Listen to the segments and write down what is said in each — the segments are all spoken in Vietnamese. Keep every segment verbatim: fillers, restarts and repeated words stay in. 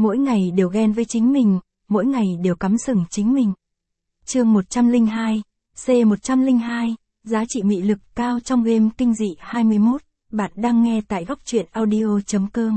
mỗi ngày đều ghen với chính mình, mỗi ngày đều cắm sừng chính mình. Chương một trăm lẻ hai, C một trăm lẻ hai, giá trị mị lực cao trong game kinh dị hai mươi mốt, bạn đang nghe tại góc truyện audio.com.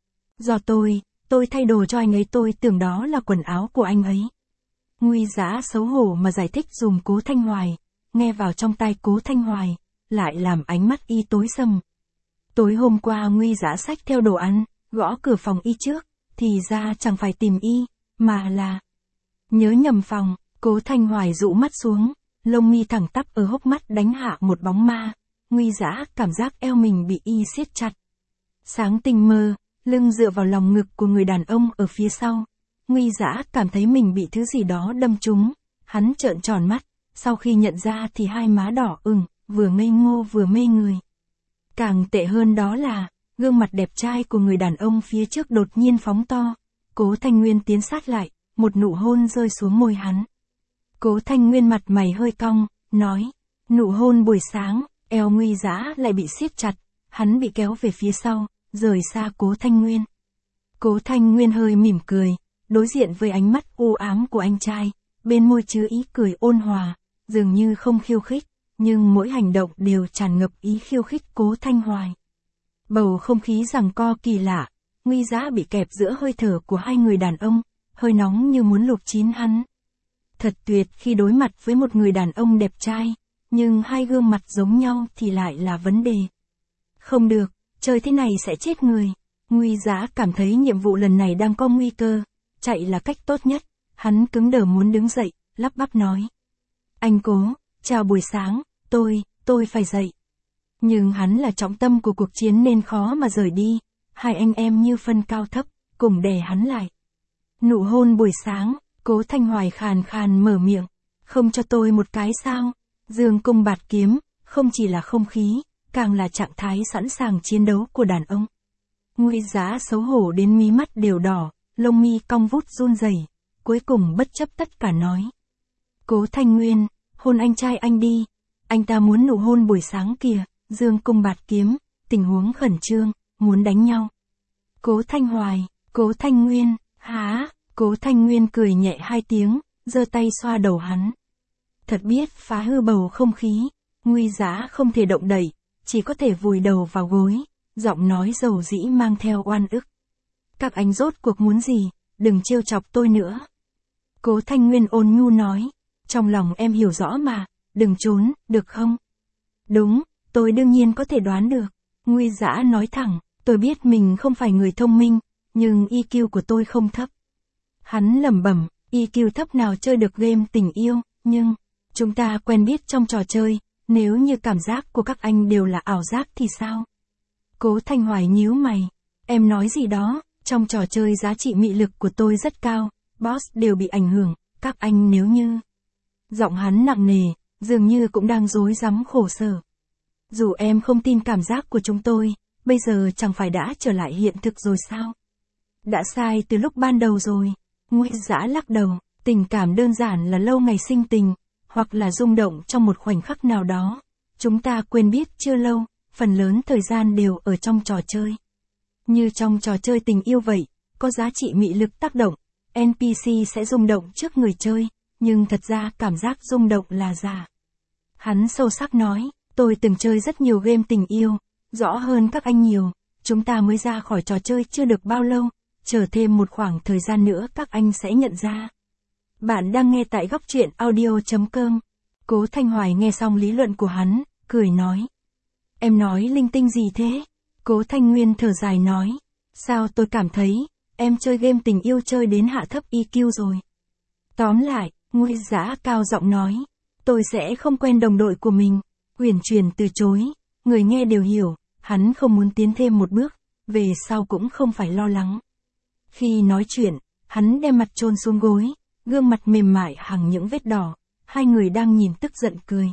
Do tôi, tôi thay đồ cho anh ấy, tôi tưởng đó là quần áo của anh ấy. Nguy Dã xấu hổ mà giải thích dùm Cố Thanh Hoài, nghe vào trong tai Cố Thanh Hoài, lại làm ánh mắt y tối sầm. Tối hôm qua Nguy Dã xách theo đồ ăn, gõ cửa phòng y trước, thì ra chẳng phải tìm y, mà là nhớ nhầm phòng. Cố Thanh Hoài dụ mắt xuống, lông mi thẳng tắp ở hốc mắt đánh hạ một bóng ma. Nguy Dã cảm giác eo mình bị y siết chặt. Sáng tinh mơ, lưng dựa vào lòng ngực của người đàn ông ở phía sau. Nguy Dã cảm thấy mình bị thứ gì đó đâm trúng. Hắn trợn tròn mắt, sau khi nhận ra thì hai má đỏ ửng, vừa ngây ngô vừa mê người. Càng tệ hơn đó là, gương mặt đẹp trai của người đàn ông phía trước đột nhiên phóng to. Cố Thanh Nguyên tiến sát lại, một nụ hôn rơi xuống môi hắn. Cố Thanh Nguyên mặt mày hơi cong, nói, nụ hôn buổi sáng, eo Nguy Dã lại bị siết chặt, hắn bị kéo về phía sau, rời xa Cố Thanh Nguyên. Cố Thanh Nguyên hơi mỉm cười, đối diện với ánh mắt u ám của anh trai, bên môi chứa ý cười ôn hòa, dường như không khiêu khích, nhưng mỗi hành động đều tràn ngập ý khiêu khích Cố Thanh Hoài. Bầu không khí giằng co kỳ lạ, Nguy Dã bị kẹp giữa hơi thở của hai người đàn ông, hơi nóng như muốn luộc chín hắn. Thật tuyệt khi đối mặt với một người đàn ông đẹp trai, nhưng hai gương mặt giống nhau thì lại là vấn đề. Không được, chơi thế này sẽ chết người. Nguy Dã cảm thấy nhiệm vụ lần này đang có nguy cơ, chạy là cách tốt nhất. Hắn cứng đờ muốn đứng dậy, lắp bắp nói. Anh Cố, chào buổi sáng, tôi, tôi phải dậy. Nhưng hắn là trọng tâm của cuộc chiến nên khó mà rời đi. Hai anh em như phân cao thấp, cùng đè hắn lại. Nụ hôn buổi sáng, Cố Thanh Hoài khàn khàn mở miệng. Không cho tôi một cái sao? Dương cung bạt kiếm, không chỉ là không khí, càng là trạng thái sẵn sàng chiến đấu của đàn ông. Nguy Dã xấu hổ đến mí mắt đều đỏ, lông mi cong vút run rẩy, cuối cùng bất chấp tất cả nói. Cố Thanh Nguyên, hôn anh trai anh đi. Anh ta muốn nụ hôn buổi sáng kìa. Dương cung bạt kiếm, tình huống khẩn trương, muốn đánh nhau. Cố Thanh Hoài, Cố Thanh Nguyên, há, Cố Thanh Nguyên cười nhẹ hai tiếng, giơ tay xoa đầu hắn. Thật biết phá hư bầu không khí, Nguy Dã không thể động đậy, chỉ có thể vùi đầu vào gối, giọng nói dầu dĩ mang theo oan ức. Các anh rốt cuộc muốn gì, đừng trêu chọc tôi nữa. Cố Thanh Nguyên ôn nhu nói, trong lòng em hiểu rõ mà, đừng trốn, được không? Đúng, tôi đương nhiên có thể đoán được. Nguy Dã nói thẳng, tôi biết mình không phải người thông minh, nhưng i kiu của tôi không thấp. Hắn lẩm bẩm, i kiu thấp nào chơi được game tình yêu, nhưng chúng ta quen biết trong trò chơi, nếu như cảm giác của các anh đều là ảo giác thì sao? Cố Thanh Hoài nhíu mày, em nói gì đó, trong trò chơi giá trị mị lực của tôi rất cao, boss đều bị ảnh hưởng, các anh nếu như... Giọng hắn nặng nề, dường như cũng đang rối rắm khổ sở. Dù em không tin cảm giác của chúng tôi, bây giờ chẳng phải đã trở lại hiện thực rồi sao? Đã sai từ lúc ban đầu rồi. Nguy Dã lắc đầu, tình cảm đơn giản là lâu ngày sinh tình, hoặc là rung động trong một khoảnh khắc nào đó. Chúng ta quên biết chưa lâu, phần lớn thời gian đều ở trong trò chơi. Như trong trò chơi tình yêu vậy, có giá trị mị lực tác động, en pê xê sẽ rung động trước người chơi, nhưng thật ra cảm giác rung động là giả. Hắn sâu sắc nói, tôi từng chơi rất nhiều game tình yêu, rõ hơn các anh nhiều, chúng ta mới ra khỏi trò chơi chưa được bao lâu, chờ thêm một khoảng thời gian nữa các anh sẽ nhận ra. Bạn đang nghe tại góc truyện audio.com. Cố Thanh Hoài nghe xong lý luận của hắn, cười nói. Em nói linh tinh gì thế? Cố Thanh Nguyên thở dài nói. Sao tôi cảm thấy, em chơi game tình yêu chơi đến hạ thấp i kiu rồi. Tóm lại, Nguy Dã cao giọng nói. Tôi sẽ không quen đồng đội của mình. Huyền Truyền từ chối, người nghe đều hiểu, hắn không muốn tiến thêm một bước, về sau cũng không phải lo lắng. Khi nói chuyện, hắn đem mặt chôn xuống gối, gương mặt mềm mại hằn những vết đỏ, hai người đang nhìn tức giận cười.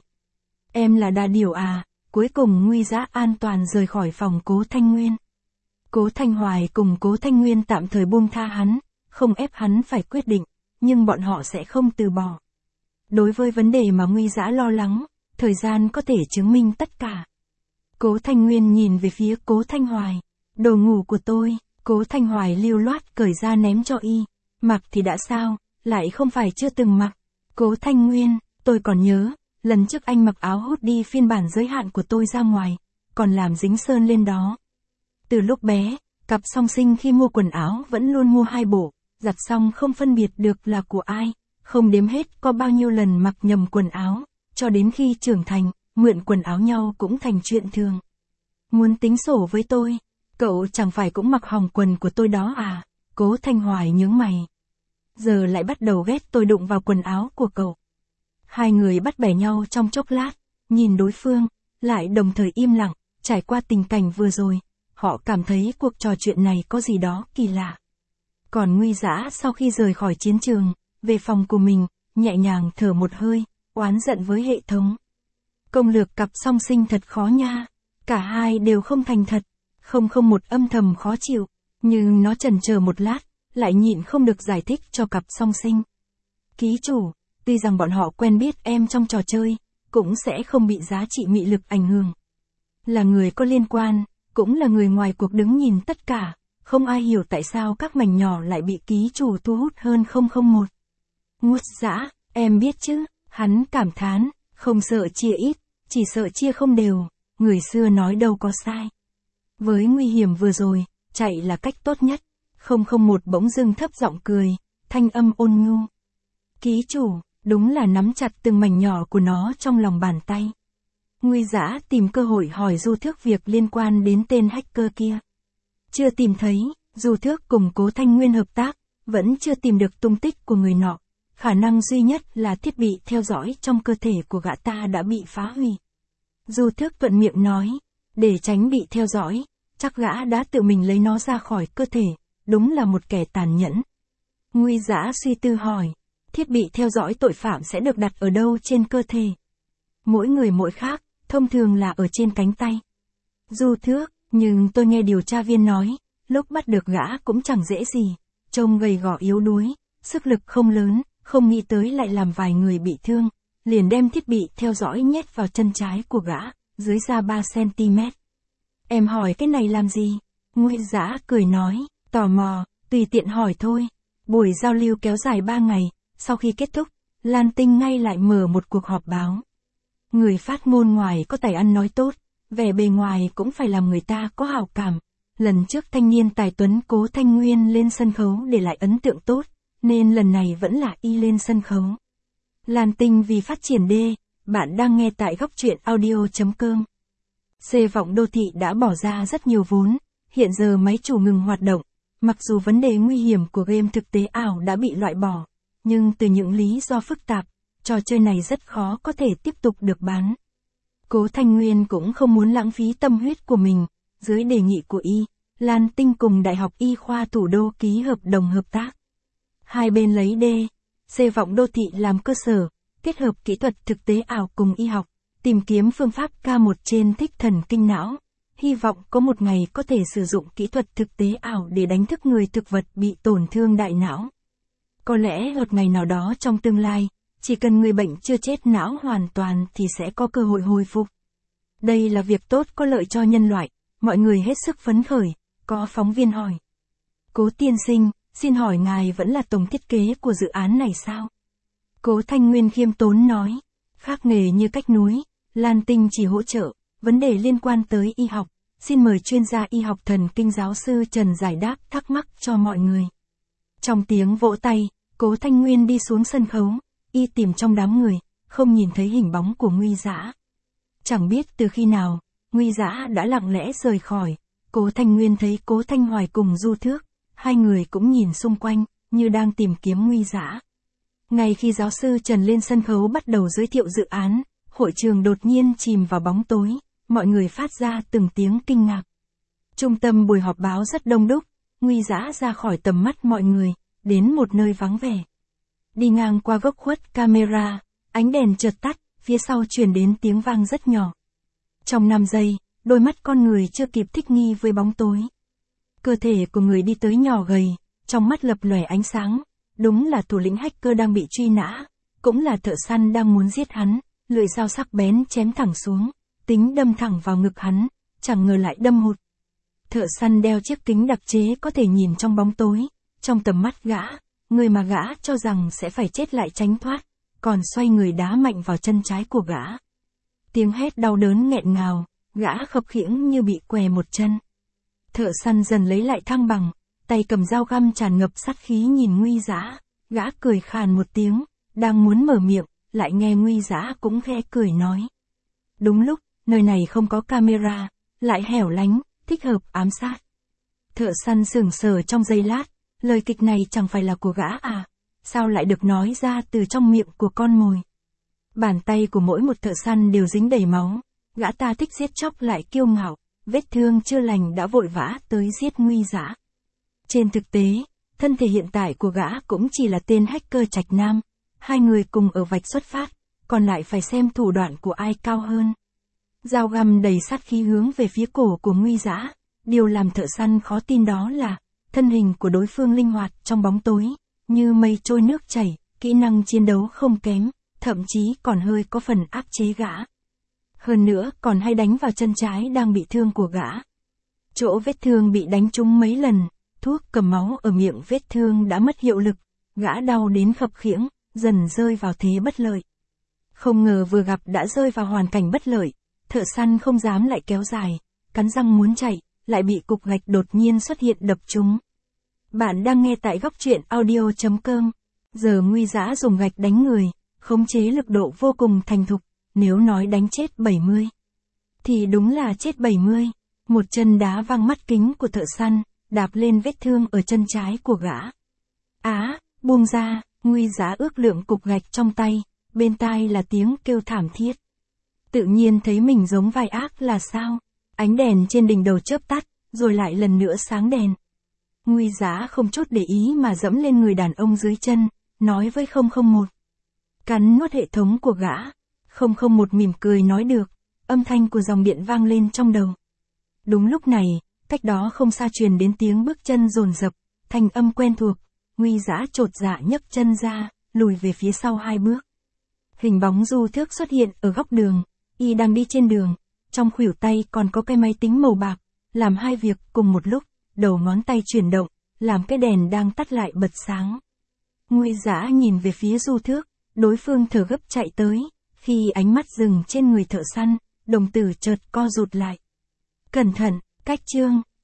Em là đà điểu à? Cuối cùng Nguy Dã an toàn rời khỏi phòng Cố Thanh Nguyên. Cố Thanh Hoài cùng Cố Thanh Nguyên tạm thời buông tha hắn, không ép hắn phải quyết định, nhưng bọn họ sẽ không từ bỏ. Đối với vấn đề mà Nguy Dã lo lắng, thời gian có thể chứng minh tất cả. Cố Thanh Nguyên nhìn về phía Cố Thanh Hoài. Đồ ngủ của tôi. Cố Cố Thanh Hoài lưu loát cởi ra ném cho y. Mặc thì đã sao, lại không phải chưa từng mặc. Cố Thanh Nguyên, tôi còn nhớ, lần trước anh mặc áo hoodie phiên bản giới hạn của tôi ra ngoài, còn làm dính sơn lên đó. Từ lúc bé, cặp song sinh khi mua quần áo vẫn luôn mua hai bộ, giặt xong không phân biệt được là của ai, không đếm hết có bao nhiêu lần mặc nhầm quần áo, cho đến khi trưởng thành, mượn quần áo nhau cũng thành chuyện thường. Muốn tính sổ với tôi, cậu chẳng phải cũng mặc hỏng quần của tôi đó à? Cố Thanh Hoài nhướng mày. Giờ lại bắt đầu ghét tôi đụng vào quần áo của cậu. Hai người bắt bẻ nhau trong chốc lát, nhìn đối phương, lại đồng thời im lặng, trải qua tình cảnh vừa rồi, họ cảm thấy cuộc trò chuyện này có gì đó kỳ lạ. Còn Nguy Dã sau khi rời khỏi chiến trường, về phòng của mình, nhẹ nhàng thở một hơi, oán giận với hệ thống. Công lược cặp song sinh thật khó nha, cả hai đều không thành thật, không không một âm thầm khó chịu, nhưng nó chần chờ một lát, lại nhịn không được giải thích cho cặp song sinh. Ký chủ, tuy rằng bọn họ quen biết em trong trò chơi, cũng sẽ không bị giá trị mị lực ảnh hưởng. Là người có liên quan, cũng là người ngoài cuộc đứng nhìn tất cả, không ai hiểu tại sao các mảnh nhỏ lại bị ký chủ thu hút hơn không không một. Ngút Dã, em biết chứ, hắn cảm thán, không sợ chia ít, chỉ sợ chia không đều, người xưa nói đâu có sai. Với nguy hiểm vừa rồi, chạy là cách tốt nhất. Không không một bỗng dưng thấp giọng cười, thanh âm ôn nhu. Ký chủ, đúng là nắm chặt từng mảnh nhỏ của nó trong lòng bàn tay. Nguy Dã tìm cơ hội hỏi Du Thước việc liên quan đến tên hacker kia. Chưa tìm thấy, Du Thước cùng Cố Thanh Nguyên hợp tác, vẫn chưa tìm được tung tích của người nọ. Khả năng duy nhất là thiết bị theo dõi trong cơ thể của gã ta đã bị phá hủy. Du Thước thuận miệng nói, để tránh bị theo dõi, chắc gã đã tự mình lấy nó ra khỏi cơ thể, đúng là một kẻ tàn nhẫn. Nguy Dã suy tư hỏi, thiết bị theo dõi tội phạm sẽ được đặt ở đâu trên cơ thể? Mỗi người mỗi khác, thông thường là ở trên cánh tay. Du Thước, nhưng tôi nghe điều tra viên nói, lúc bắt được gã cũng chẳng dễ gì, trông gầy gò yếu đuối, sức lực không lớn, không nghĩ tới lại làm vài người bị thương, liền đem thiết bị theo dõi nhét vào chân trái của gã, dưới da ba xăng ti mét. Em hỏi cái này làm gì? Nguy Dã cười nói, tò mò, tùy tiện hỏi thôi. Buổi giao lưu kéo dài ba ngày, sau khi kết thúc, Lan Tinh ngay lại mở một cuộc họp báo. Người phát ngôn ngoài có tài ăn nói tốt, vẻ bề ngoài cũng phải làm người ta có hảo cảm. Lần trước thanh niên tài tuấn Cố Thanh Nguyên lên sân khấu để lại ấn tượng tốt, nên lần này vẫn là y lên sân khấu. Lan Tinh vì phát triển D, bạn đang nghe tại góc truyện audio chấm com. C Vọng Đô Thị đã bỏ ra rất nhiều vốn, hiện giờ máy chủ ngừng hoạt động, mặc dù vấn đề nguy hiểm của game thực tế ảo đã bị loại bỏ, nhưng từ những lý do phức tạp, trò chơi này rất khó có thể tiếp tục được bán. Cố Thanh Nguyên cũng không muốn lãng phí tâm huyết của mình, dưới đề nghị của y, Lan Tinh cùng Đại học Y khoa Thủ đô ký hợp đồng hợp tác. Hai bên lấy D, C Vọng Đô Thị làm cơ sở, kết hợp kỹ thuật thực tế ảo cùng y học, tìm kiếm phương pháp K một trên thích thần kinh não, hy vọng có một ngày có thể sử dụng kỹ thuật thực tế ảo để đánh thức người thực vật bị tổn thương đại não. Có lẽ một ngày nào đó trong tương lai, chỉ cần người bệnh chưa chết não hoàn toàn thì sẽ có cơ hội hồi phục. Đây là việc tốt có lợi cho nhân loại, mọi người hết sức phấn khởi, có phóng viên hỏi. Cố tiên sinh, xin hỏi ngài vẫn là tổng thiết kế của dự án này sao? Cố Thanh Nguyên khiêm tốn nói, khác nghề như cách núi, Lan Tinh chỉ hỗ trợ, vấn đề liên quan tới y học, xin mời chuyên gia y học thần kinh giáo sư Trần giải đáp thắc mắc cho mọi người. Trong tiếng vỗ tay, Cố Thanh Nguyên đi xuống sân khấu, y tìm trong đám người, không nhìn thấy hình bóng của Nguy Dã. Chẳng biết từ khi nào, Nguy Dã đã lặng lẽ rời khỏi, Cố Thanh Nguyên thấy Cố Thanh Hoài cùng Du Thước, hai người cũng nhìn xung quanh, như đang tìm kiếm Nguy Dã. Ngay khi giáo sư Trần lên sân khấu bắt đầu giới thiệu dự án, hội trường đột nhiên chìm vào bóng tối, mọi người phát ra từng tiếng kinh ngạc. Trung tâm buổi họp báo rất đông đúc, Nguy Dã ra khỏi tầm mắt mọi người, đến một nơi vắng vẻ. Đi ngang qua góc khuất camera, ánh đèn chợt tắt, phía sau truyền đến tiếng vang rất nhỏ. Trong năm giây, đôi mắt con người chưa kịp thích nghi với bóng tối. Cơ thể của người đi tới nhỏ gầy, trong mắt lập lòe ánh sáng, đúng là thủ lĩnh hacker đang bị truy nã, cũng là thợ săn đang muốn giết hắn, lưỡi dao sắc bén chém thẳng xuống, tính đâm thẳng vào ngực hắn, chẳng ngờ lại đâm hụt. Thợ săn đeo chiếc kính đặc chế có thể nhìn trong bóng tối, trong tầm mắt gã, người mà gã cho rằng sẽ phải chết lại tránh thoát, còn xoay người đá mạnh vào chân trái của gã. Tiếng hét đau đớn nghẹn ngào, gã khập khiễng như bị què một chân. Thợ săn dần lấy lại thăng bằng, tay cầm dao găm tràn ngập sát khí nhìn Nguy Dã, gã cười khàn một tiếng, đang muốn mở miệng, lại nghe Nguy Dã cũng khẽ cười nói. Đúng lúc, nơi này không có camera, lại hẻo lánh, thích hợp ám sát. Thợ săn sững sờ trong giây lát, lời kịch này chẳng phải là của gã à, sao lại được nói ra từ trong miệng của con mồi. Bàn tay của mỗi một thợ săn đều dính đầy máu, gã ta thích giết chóc lại kiêu ngạo, vết thương chưa lành đã vội vã tới giết Nguy Dã. Trên thực tế, thân thể hiện tại của gã cũng chỉ là tên hacker Trạch Nam, hai người cùng ở vạch xuất phát, còn lại phải xem thủ đoạn của ai cao hơn. Dao găm đầy sát khí hướng về phía cổ của Nguy Dã, điều làm thợ săn khó tin đó là, thân hình của đối phương linh hoạt trong bóng tối, như mây trôi nước chảy, kỹ năng chiến đấu không kém, thậm chí còn hơi có phần áp chế gã. Hơn nữa còn hay đánh vào chân trái đang bị thương của gã. Chỗ vết thương bị đánh trúng mấy lần, thuốc cầm máu ở miệng vết thương đã mất hiệu lực, gã đau đến khập khiễng, dần rơi vào thế bất lợi. Không ngờ vừa gặp đã rơi vào hoàn cảnh bất lợi, thợ săn không dám lại kéo dài, cắn răng muốn chạy, lại bị cục gạch đột nhiên xuất hiện đập trúng. Bạn đang nghe tại góc truyện audio chấm com. Giờ Nguy Dã dùng gạch đánh người, khống chế lực độ vô cùng thành thục, nếu nói đánh chết bảy mươi, thì đúng là chết bảy mươi. Một chân đá văng mắt kính của thợ săn, đạp lên vết thương ở chân trái của gã. Á, buông ra, Nguy Dã ước lượng cục gạch trong tay, bên tai là tiếng kêu thảm thiết. Tự nhiên thấy mình giống vai ác là sao? Ánh đèn trên đỉnh đầu chớp tắt, rồi lại lần nữa sáng đèn. Nguy Dã không chút để ý mà dẫm lên người đàn ông dưới chân, nói với không không một. Cắn nuốt hệ thống của gã. không không một mỉm cười nói được, âm thanh của dòng điện vang lên trong đầu. Đúng lúc này, cách đó không xa truyền đến tiếng bước chân dồn dập, thanh âm quen thuộc, Nguy Dã chột dạ nhấc chân ra, lùi về phía sau hai bước. Hình bóng Du Thước xuất hiện ở góc đường, y đang đi trên đường, trong khuỷu tay còn có cái máy tính màu bạc, làm hai việc cùng một lúc, đầu ngón tay chuyển động, làm cái đèn đang tắt lại bật sáng. Nguy Dã nhìn về phía Du Thước, đối phương thở gấp chạy tới, khi ánh mắt dừng trên người thợ săn, đồng tử chợt co rụt lại. Cẩn thận, cách chương.